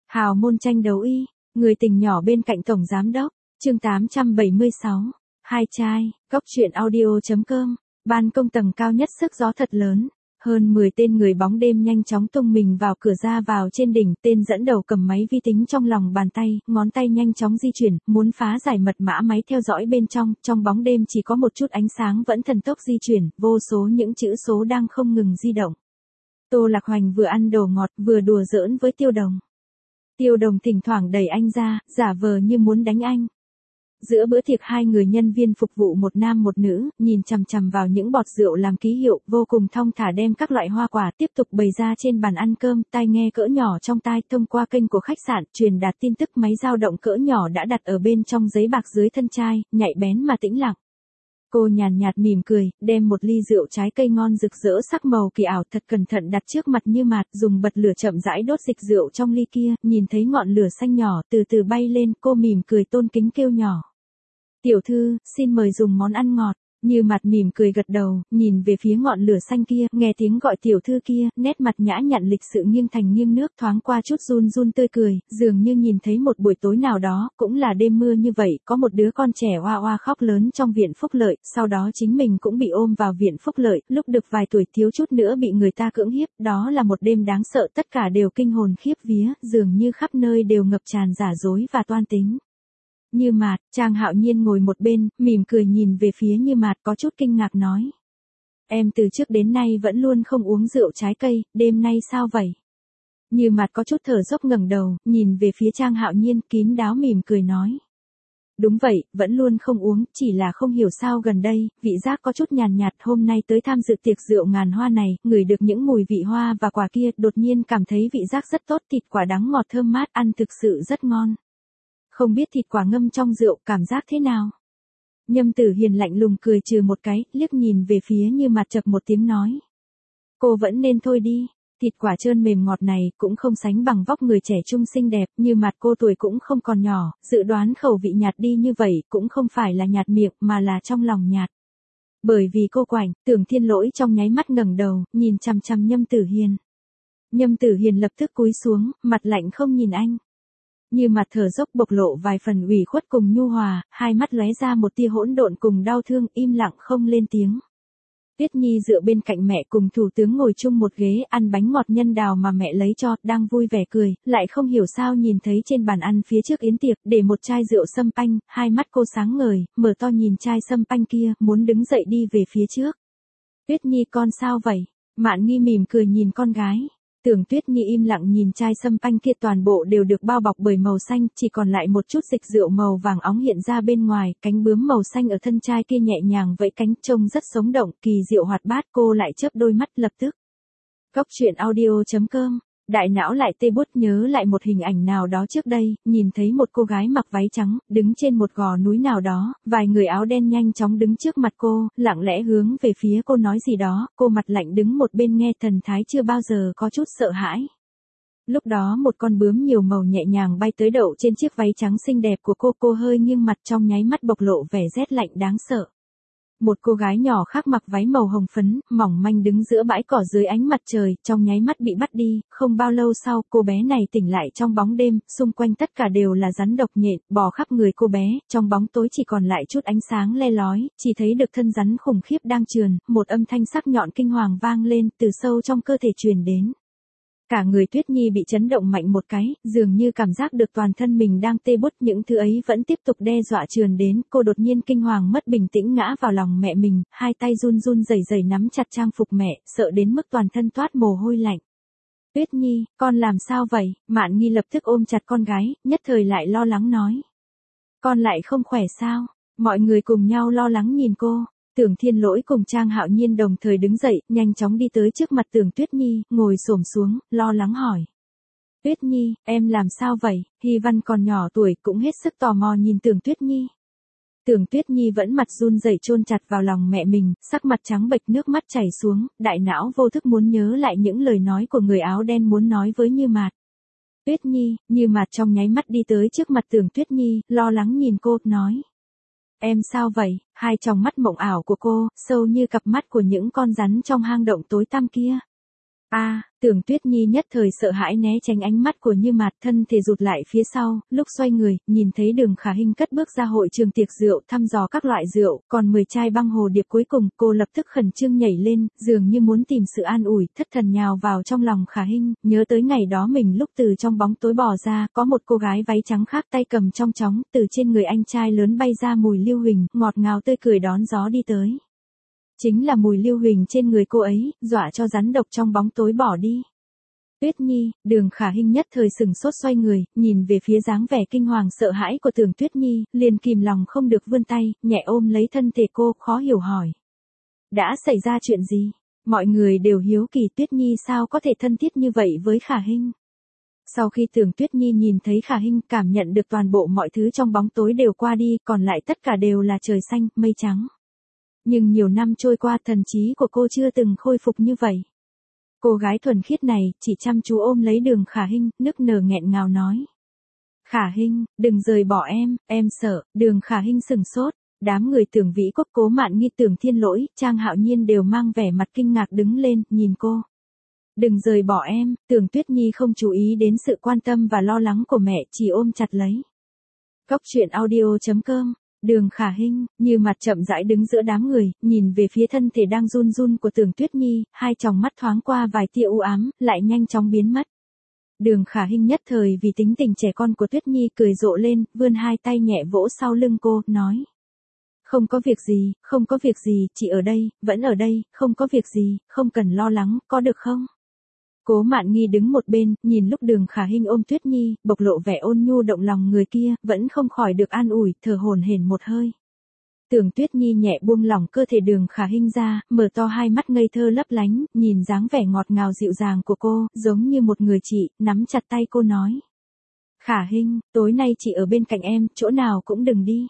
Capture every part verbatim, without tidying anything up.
Hào môn tranh đấu y, người tình nhỏ bên cạnh tổng giám đốc, chương tám trăm bảy mươi sáu, hai trai, góc truyện audio.com, ban công tầng cao nhất sức gió thật lớn, hơn mười tên người bóng đêm nhanh chóng tung mình vào cửa ra vào trên đỉnh, tên dẫn đầu cầm máy vi tính trong lòng bàn tay, ngón tay nhanh chóng di chuyển, muốn phá giải mật mã máy theo dõi bên trong, trong bóng đêm chỉ có một chút ánh sáng vẫn thần tốc di chuyển, vô số những chữ số đang không ngừng di động. Tô Lạc Hoành vừa ăn đồ ngọt vừa đùa giỡn với Tiêu Đồng. Tiêu Đồng thỉnh thoảng đẩy anh ra, giả vờ như muốn đánh anh. Giữa bữa tiệc hai người nhân viên phục vụ một nam một nữ, nhìn chằm chằm vào những bọt rượu làm ký hiệu, vô cùng thong thả đem các loại hoa quả tiếp tục bày ra trên bàn ăn cơm, tai nghe cỡ nhỏ trong tai thông qua kênh của khách sạn, truyền đạt tin tức máy dao động cỡ nhỏ đã đặt ở bên trong giấy bạc dưới thân chai, nhạy bén mà tĩnh lặng. Cô nhàn nhạt mỉm cười, đem một ly rượu trái cây ngon rực rỡ sắc màu kỳ ảo thật cẩn thận đặt trước mặt Như Mạt, dùng bật lửa chậm rãi đốt dịch rượu trong ly kia, nhìn thấy ngọn lửa xanh nhỏ từ từ bay lên, cô mỉm cười tôn kính kêu nhỏ. Tiểu thư, xin mời dùng món ăn ngọt. Như Mạt mỉm cười gật đầu, nhìn về phía ngọn lửa xanh kia, nghe tiếng gọi tiểu thư kia, nét mặt nhã nhặn lịch sự nghiêng thành nghiêng nước, thoáng qua chút run run tươi cười, dường như nhìn thấy một buổi tối nào đó, cũng là đêm mưa như vậy, có một đứa con trẻ oa oa khóc lớn trong viện phúc lợi, sau đó chính mình cũng bị ôm vào viện phúc lợi, lúc được vài tuổi thiếu chút nữa bị người ta cưỡng hiếp, đó là một đêm đáng sợ, tất cả đều kinh hồn khiếp vía, dường như khắp nơi đều ngập tràn giả dối và toan tính. Như Mạt, Trang Hạo Nhiên ngồi một bên, mỉm cười nhìn về phía Như Mạt có chút kinh ngạc nói. Em từ trước đến nay vẫn luôn không uống rượu trái cây, đêm nay sao vậy? Như Mạt có chút thở dốc ngẩng đầu, nhìn về phía Trang Hạo Nhiên, kín đáo mỉm cười nói. Đúng vậy, vẫn luôn không uống, chỉ là không hiểu sao gần đây, vị giác có chút nhàn nhạt, hôm nay tới tham dự tiệc rượu ngàn hoa này, ngửi được những mùi vị hoa và quả kia, đột nhiên cảm thấy vị giác rất tốt, thịt quả đắng ngọt thơm mát, ăn thực sự rất ngon. Không biết thịt quả ngâm trong rượu cảm giác thế nào? Nhâm Tử Hiền lạnh lùng cười trừ một cái, liếc nhìn về phía Như Mạt chập một tiếng nói. Cô vẫn nên thôi đi, thịt quả trơn mềm ngọt này cũng không sánh bằng vóc người trẻ trung xinh đẹp, Như Mạt cô tuổi cũng không còn nhỏ, dự đoán khẩu vị nhạt đi như vậy cũng không phải là nhạt miệng mà là trong lòng nhạt. Bởi vì cô quạnh, Tưởng Thiên Lỗi trong nháy mắt ngẩng đầu, nhìn chằm chằm Nhâm Tử Hiền. Nhâm Tử Hiền lập tức cúi xuống, mặt lạnh không nhìn anh. Như Mạt thở dốc bộc lộ vài phần ủy khuất cùng nhu hòa, hai mắt lóe ra một tia hỗn độn cùng đau thương, im lặng không lên tiếng. Tuyết Nhi dựa bên cạnh mẹ cùng thủ tướng ngồi chung một ghế ăn bánh ngọt nhân đào mà mẹ lấy cho, đang vui vẻ cười, lại không hiểu sao nhìn thấy trên bàn ăn phía trước yến tiệc để một chai rượu sâm panh, hai mắt cô sáng ngời, mở to nhìn chai sâm panh kia, muốn đứng dậy đi về phía trước. Tuyết Nhi con sao vậy? Mạn Nghi mỉm cười nhìn con gái. Tưởng Tuyết Nhi im lặng nhìn chai sâm panh kia, toàn bộ đều được bao bọc bởi màu xanh, chỉ còn lại một chút dịch rượu màu vàng óng hiện ra bên ngoài, cánh bướm màu xanh ở thân chai kia nhẹ nhàng vẫy cánh, trông rất sống động, kỳ diệu hoạt bát, cô lại chớp đôi mắt lập tức. Góc truyện audio.com, đại não lại tê bút nhớ lại một hình ảnh nào đó trước đây, nhìn thấy một cô gái mặc váy trắng, đứng trên một gò núi nào đó, vài người áo đen nhanh chóng đứng trước mặt cô, lặng lẽ hướng về phía cô nói gì đó, cô mặt lạnh đứng một bên nghe, thần thái chưa bao giờ có chút sợ hãi. Lúc đó một con bướm nhiều màu nhẹ nhàng bay tới đậu trên chiếc váy trắng xinh đẹp của cô, cô hơi nghiêng mặt, trong nháy mắt bộc lộ vẻ rét lạnh đáng sợ. Một cô gái nhỏ khác mặc váy màu hồng phấn, mỏng manh đứng giữa bãi cỏ dưới ánh mặt trời, trong nháy mắt bị bắt đi, không bao lâu sau, cô bé này tỉnh lại trong bóng đêm, xung quanh tất cả đều là rắn độc nhện, bò khắp người cô bé, trong bóng tối chỉ còn lại chút ánh sáng le lói, chỉ thấy được thân rắn khủng khiếp đang trườn, một âm thanh sắc nhọn kinh hoàng vang lên, từ sâu trong cơ thể truyền đến. Cả người Tuyết Nhi bị chấn động mạnh một cái, dường như cảm giác được toàn thân mình đang tê bút, những thứ ấy vẫn tiếp tục đe dọa trườn đến, cô đột nhiên kinh hoàng mất bình tĩnh ngã vào lòng mẹ mình, hai tay run run rẩy rẩy nắm chặt trang phục mẹ, sợ đến mức toàn thân toát mồ hôi lạnh. Tuyết Nhi, con làm sao vậy? Mạn Nghi lập tức ôm chặt con gái, nhất thời lại lo lắng nói. Con lại không khỏe sao? Mọi người cùng nhau lo lắng nhìn cô. Tưởng Thiên Lỗi cùng Trang Hạo Nhiên đồng thời đứng dậy, nhanh chóng đi tới trước mặt Tưởng Tuyết Nhi, ngồi xổm xuống, lo lắng hỏi. Tuyết Nhi, em làm sao vậy? Hy Văn còn nhỏ tuổi cũng hết sức tò mò nhìn Tưởng Tuyết Nhi. Tưởng Tuyết Nhi vẫn mặt run rẩy chôn chặt vào lòng mẹ mình, sắc mặt trắng bệch, nước mắt chảy xuống, đại não vô thức muốn nhớ lại những lời nói của người áo đen muốn nói với Như Mạt. Tuyết Nhi, Như Mạt trong nháy mắt đi tới trước mặt Tưởng Tuyết Nhi, lo lắng nhìn cô, nói. Em sao vậy? Hai tròng mắt mộng ảo của cô, sâu như cặp mắt của những con rắn trong hang động tối tăm kia. A, Tưởng Tuyết Nhi nhất thời sợ hãi né tránh ánh mắt của Như Mạt, thân thể rụt lại phía sau, lúc xoay người, nhìn thấy Đường Khả Hinh cất bước ra hội trường tiệc rượu, thăm dò các loại rượu, còn mười chai băng hồ điệp cuối cùng, cô lập tức khẩn trương nhảy lên, dường như muốn tìm sự an ủi, thất thần nhào vào trong lòng Khả Hinh, nhớ tới ngày đó mình lúc từ trong bóng tối bò ra, có một cô gái váy trắng khác tay cầm trong chóng, từ trên người anh trai lớn bay ra mùi Lưu Huỳnh, ngọt ngào tươi cười đón gió đi tới. Chính là mùi Lưu Huỳnh trên người cô ấy, dọa cho rắn độc trong bóng tối bỏ đi. Tuyết Nhi, Đường Khả Hinh nhất thời sừng sốt xoay người, nhìn về phía dáng vẻ kinh hoàng sợ hãi của Tưởng Tuyết Nhi, liền kìm lòng không được vươn tay, nhẹ ôm lấy thân thể cô, khó hiểu hỏi. Đã xảy ra chuyện gì? Mọi người đều hiếu kỳ Tuyết Nhi sao có thể thân thiết như vậy với Khả Hinh. Sau khi Tưởng Tuyết Nhi nhìn thấy Khả Hinh, cảm nhận được toàn bộ mọi thứ trong bóng tối đều qua đi, còn lại tất cả đều là trời xanh, mây trắng. Nhưng nhiều năm trôi qua, thần trí của cô chưa từng khôi phục như vậy. Cô gái thuần khiết này, chỉ chăm chú ôm lấy Đường Khả Hinh, nức nở nghẹn ngào nói. Khả Hinh, đừng rời bỏ em, em sợ. Đường Khả Hinh sừng sốt, đám người Tưởng Vĩ Quốc, Cố Mạn Nghi, Tưởng Thiên Lỗi, Trang Hạo Nhiên đều mang vẻ mặt kinh ngạc đứng lên, nhìn cô. Đừng rời bỏ em, Tưởng Tuyết Nhi không chú ý đến sự quan tâm và lo lắng của mẹ, chỉ ôm chặt lấy. Góc truyện audio chấm com. Đường Khả Hinh, Như Mặt chậm rãi đứng giữa đám người, nhìn về phía thân thể đang run run của Tưởng Tuyết Nhi, hai tròng mắt thoáng qua vài tia u ám, lại nhanh chóng biến mất. Đường Khả Hinh nhất thời vì tính tình trẻ con của Tuyết Nhi cười rộ lên, vươn hai tay nhẹ vỗ sau lưng cô, nói. Không có việc gì, không có việc gì, chị ở đây, vẫn ở đây, không có việc gì, không cần lo lắng, có được không? Cố Mạn Nghi đứng một bên, nhìn lúc Đường Khả Hinh ôm Tuyết Nhi, bộc lộ vẻ ôn nhu động lòng người kia, vẫn không khỏi được an ủi, thở hổn hển một hơi. Tưởng Tuyết Nhi nhẹ buông lỏng cơ thể Đường Khả Hinh ra, mở to hai mắt ngây thơ lấp lánh, nhìn dáng vẻ ngọt ngào dịu dàng của cô, giống như một người chị, nắm chặt tay cô nói. Khả Hinh, tối nay chị ở bên cạnh em, chỗ nào cũng đừng đi.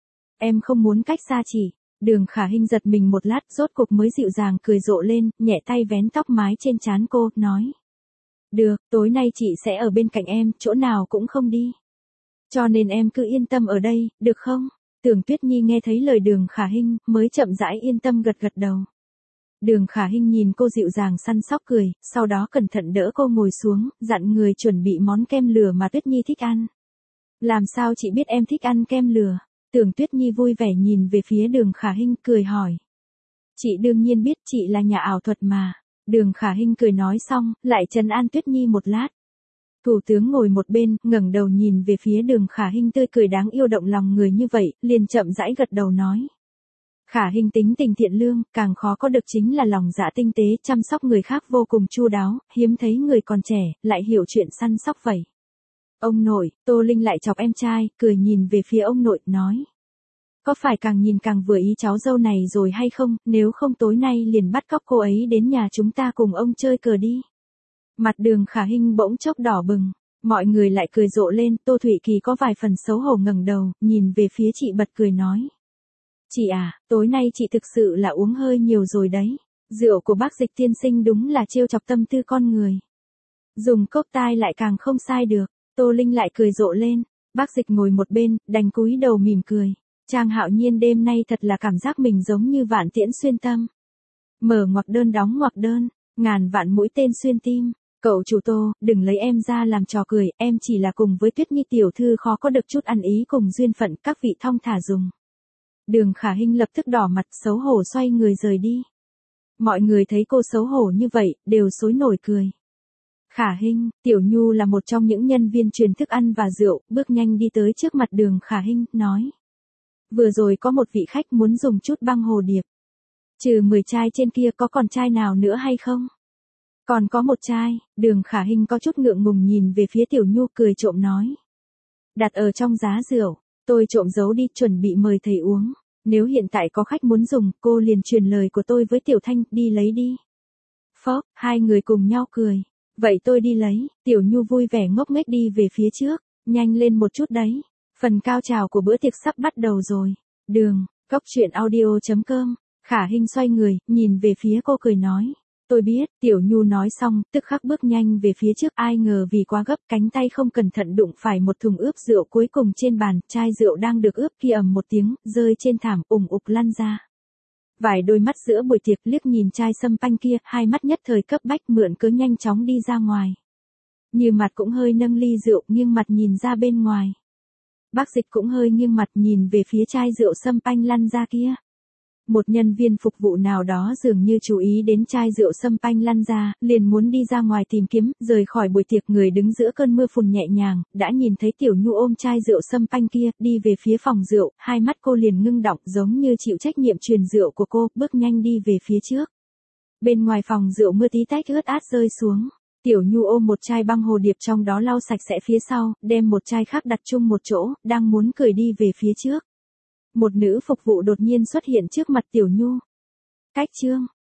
Em không muốn cách xa chị. Đường Khả Hinh giật mình một lát, rốt cục mới dịu dàng cười rộ lên, nhẹ tay vén tóc mái trên trán cô, nói. Được, tối nay chị sẽ ở bên cạnh em, chỗ nào cũng không đi. Cho nên em cứ yên tâm ở đây, được không? Tưởng Tuyết Nhi nghe thấy lời Đường Khả Hinh, mới chậm rãi yên tâm gật gật đầu. Đường Khả Hinh nhìn cô dịu dàng săn sóc cười, sau đó cẩn thận đỡ cô ngồi xuống, dặn người chuẩn bị món kem lửa mà Tuyết Nhi thích ăn. Làm sao chị biết em thích ăn kem lửa? Tưởng Tuyết Nhi vui vẻ nhìn về phía Đường Khả Hinh, cười hỏi. Chị đương nhiên biết, chị là nhà ảo thuật mà. Đường Khả Hinh cười nói xong, lại trấn an Tuyết Nhi một lát. Thủ tướng ngồi một bên, ngẩng đầu nhìn về phía Đường Khả Hinh tươi cười đáng yêu động lòng người như vậy, liền chậm rãi gật đầu nói. Khả Hinh tính tình thiện lương, càng khó có được chính là lòng dạ tinh tế, chăm sóc người khác vô cùng chu đáo, hiếm thấy người còn trẻ, lại hiểu chuyện săn sóc vậy. Ông nội, Tô Linh lại chọc em trai, cười nhìn về phía ông nội, nói. Có phải càng nhìn càng vừa ý cháu dâu này rồi hay không, nếu không tối nay liền bắt cóc cô ấy đến nhà chúng ta cùng ông chơi cờ đi. Mặt Đường Khả Hinh bỗng chốc đỏ bừng, mọi người lại cười rộ lên, Tô Thụy Kỳ có vài phần xấu hổ ngẩng đầu, nhìn về phía chị bật cười nói. Chị à, tối nay chị thực sự là uống hơi nhiều rồi đấy, rượu của bác Dịch tiên sinh đúng là trêu chọc tâm tư con người. Dùng cốc tai lại càng không sai được. Tô Linh lại cười rộ lên, bác Dịch ngồi một bên, đành cúi đầu mỉm cười. Trang Hạo Nhiên đêm nay thật là cảm giác mình giống như vạn tiễn xuyên tâm. Mở ngoặc đơn đóng ngoặc đơn, ngàn vạn mũi tên xuyên tim. Cậu chủ Tô, đừng lấy em ra làm trò cười, em chỉ là cùng với Tuyết Nhi tiểu thư khó có được chút ăn ý cùng duyên phận, các vị thong thả dùng. Đường Khả Hinh lập tức đỏ mặt xấu hổ xoay người rời đi. Mọi người thấy cô xấu hổ như vậy, đều sối nổi cười. Khả Hinh, Tiểu Nhu là một trong những nhân viên truyền thức ăn và rượu, bước nhanh đi tới trước mặt Đường Khả Hinh, nói. Vừa rồi có một vị khách muốn dùng chút băng hồ điệp. Trừ mười chai trên kia có còn chai nào nữa hay không? Còn có một chai, Đường Khả Hinh có chút ngượng ngùng nhìn về phía Tiểu Nhu cười trộm nói. Đặt ở trong giá rượu, tôi trộm giấu đi chuẩn bị mời thầy uống. Nếu hiện tại có khách muốn dùng, cô liền truyền lời của tôi với Tiểu Thanh, đi lấy đi. Phốc, hai người cùng nhau cười. Vậy tôi đi lấy, Tiểu Nhu vui vẻ ngốc nghếch đi về phía trước, nhanh lên một chút đấy. Phần cao trào của bữa tiệc sắp bắt đầu rồi. Đường, góc truyện audio chấm com. Khả Hinh xoay người, nhìn về phía cô cười nói. Tôi biết, Tiểu Nhu nói xong, tức khắc bước nhanh về phía trước, ai ngờ vì quá gấp, cánh tay không cẩn thận đụng phải một thùng ướp rượu cuối cùng trên bàn, chai rượu đang được ướp kia ầm một tiếng, rơi trên thảm, ùng ục lăn ra. Vài đôi mắt giữa buổi tiệc liếc nhìn chai sâm panh kia, hai mắt nhất thời cấp bách mượn cớ nhanh chóng đi ra ngoài. Như Mặt cũng hơi nâng ly rượu nghiêng mặt nhìn ra bên ngoài. Bác Dịch cũng hơi nghiêng mặt nhìn về phía chai rượu sâm panh lăn ra kia. Một nhân viên phục vụ nào đó dường như chú ý đến chai rượu sâm panh lăn ra, liền muốn đi ra ngoài tìm kiếm, rời khỏi buổi tiệc. Người đứng giữa cơn mưa phùn nhẹ nhàng, đã nhìn thấy Tiểu Nhu ôm chai rượu sâm panh kia, đi về phía phòng rượu, hai mắt cô liền ngưng đọng giống như chịu trách nhiệm truyền rượu của cô, bước nhanh đi về phía trước. Bên ngoài phòng rượu mưa tí tách ướt át rơi xuống. Tiểu Nhu ôm một chai băng hồ điệp trong đó lau sạch sẽ phía sau, đem một chai khác đặt chung một chỗ, đang muốn cười đi về phía trước. Một nữ phục vụ đột nhiên xuất hiện trước mặt Tiểu Nhu. Cách Trương,